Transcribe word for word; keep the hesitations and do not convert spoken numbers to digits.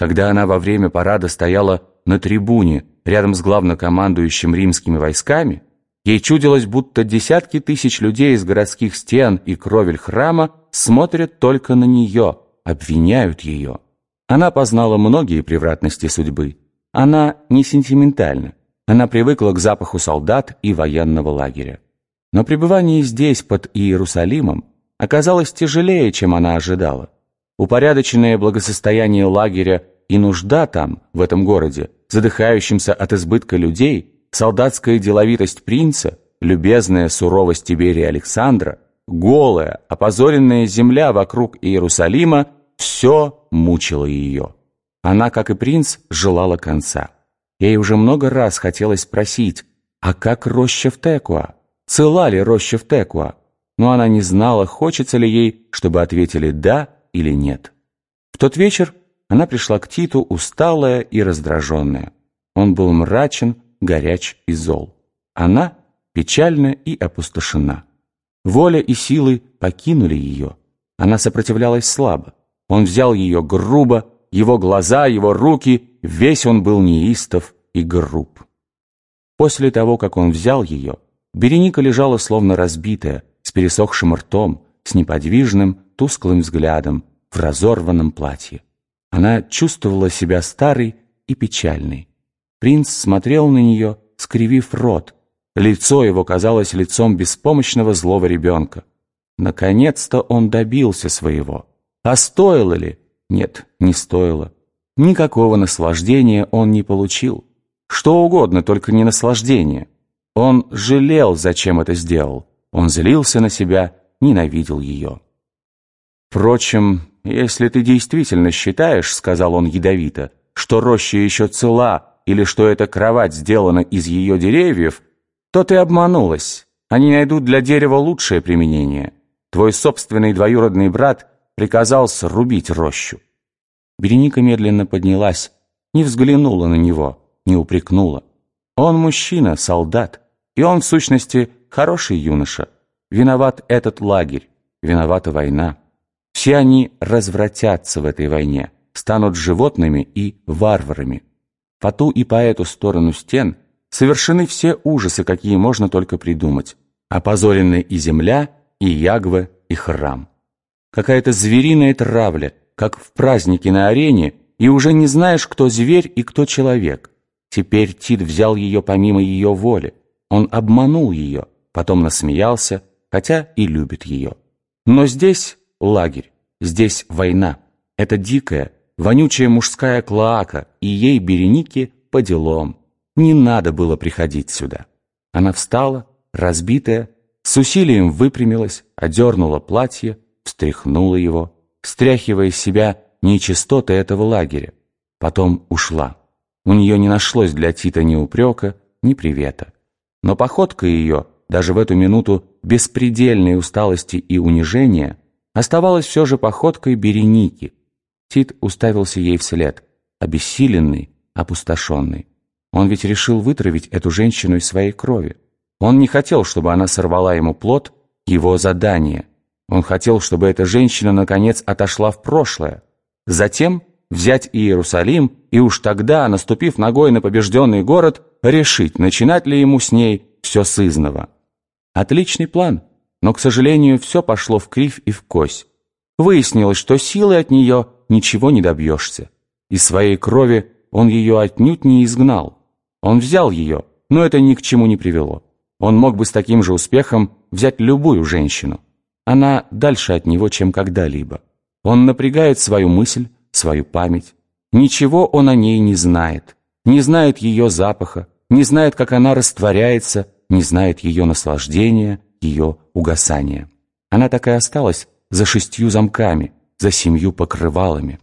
Когда она во время парада стояла на трибуне рядом с главнокомандующим римскими войсками, ей чудилось, будто десятки тысяч людей из городских стен и кровель храма смотрят только на нее, обвиняют ее. Она познала многие превратности судьбы. Она не сентиментальна. Она привыкла к запаху солдат и военного лагеря. Но пребывание здесь, под Иерусалимом, оказалось тяжелее, чем она ожидала. Упорядоченное благосостояние лагеря и нужда там, в этом городе, задыхающимся от избытка людей, солдатская деловитость принца, любезная суровость Тиберия Александра, голая, опозоренная земля вокруг Иерусалима — все мучило ее. Она, как и принц, желала конца. Ей уже много раз хотелось спросить, а как роща в Текуа? Цела ли роща в Текуа? Но она не знала, хочется ли ей, чтобы ответили «да» или «нет». В тот вечер она пришла к Титу усталая и раздраженная. Он был мрачен, горяч и зол. Она печальна и опустошена. Воля и силы покинули ее. Она сопротивлялась слабо. Он взял ее грубо, его глаза, его руки, весь он был неистов и груб. После того, как он взял ее, Береника лежала словно разбитая, с пересохшим ртом, с неподвижным, тусклым взглядом, в разорванном платье. Она чувствовала себя старой и печальной. Принц смотрел на нее, скривив рот. Лицо его казалось лицом беспомощного злого ребенка. Наконец-то он добился своего. А стоило ли? Нет, не стоило. Никакого наслаждения он не получил. Что угодно, только не наслаждение. Он жалел, зачем это сделал. Он злился на себя, ненавидел ее. «Впрочем, если ты действительно считаешь, — сказал он ядовито, — что роща еще цела или что эта кровать сделана из ее деревьев, то ты обманулась. Они найдут для дерева лучшее применение. Твой собственный двоюродный брат приказал срубить рощу». Береника медленно поднялась, не взглянула на него, не упрекнула. Он мужчина, солдат, и он, в сущности, хороший юноша. Виноват этот лагерь, виновата война. Все они развратятся в этой войне, станут животными и варварами. По ту и по эту сторону стен совершены все ужасы, какие можно только придумать. Опозорены и земля, и Ягве, и храм. Какая-то звериная травля, как в празднике на арене, и уже не знаешь, кто зверь и кто человек. Теперь Тит взял ее помимо ее воли. Он обманул ее, потом насмеялся, хотя и любит ее. Но здесь лагерь, здесь война. Это дикая, вонючая мужская клоака, и ей, Беренике, по делам. Не надо было приходить сюда. Она встала, разбитая, с усилием выпрямилась, одернула платье, встряхнула его, стряхивая с себя нечистоты этого лагеря. Потом ушла. У нее не нашлось для Тита ни упрека, ни привета. Но походка ее, даже в эту минуту беспредельной усталости и унижения, оставалась все же походкой Береники. Тит уставился ей вслед, обессиленный, опустошенный. Он ведь решил вытравить эту женщину из своей крови. Он не хотел, чтобы она сорвала ему плод, его задание. Он хотел, чтобы эта женщина, наконец, отошла в прошлое. Затем взять Иерусалим и уж тогда, наступив ногой на побежденный город, решить, начинать ли ему с ней все сызново. Отличный план, но, к сожалению, все пошло вкривь и вкось. Выяснилось, что силой от нее ничего не добьешься. Из своей крови он ее отнюдь не изгнал. Он взял ее, но это ни к чему не привело. Он мог бы с таким же успехом взять любую женщину. Она дальше от него, чем когда-либо. Он напрягает свою мысль, свою память. Ничего он о ней не знает. Не знает ее запаха, не знает, как она растворяется, не знает ее наслаждения, ее угасания. Она так и осталась за шестью замками, за семью покрывалами.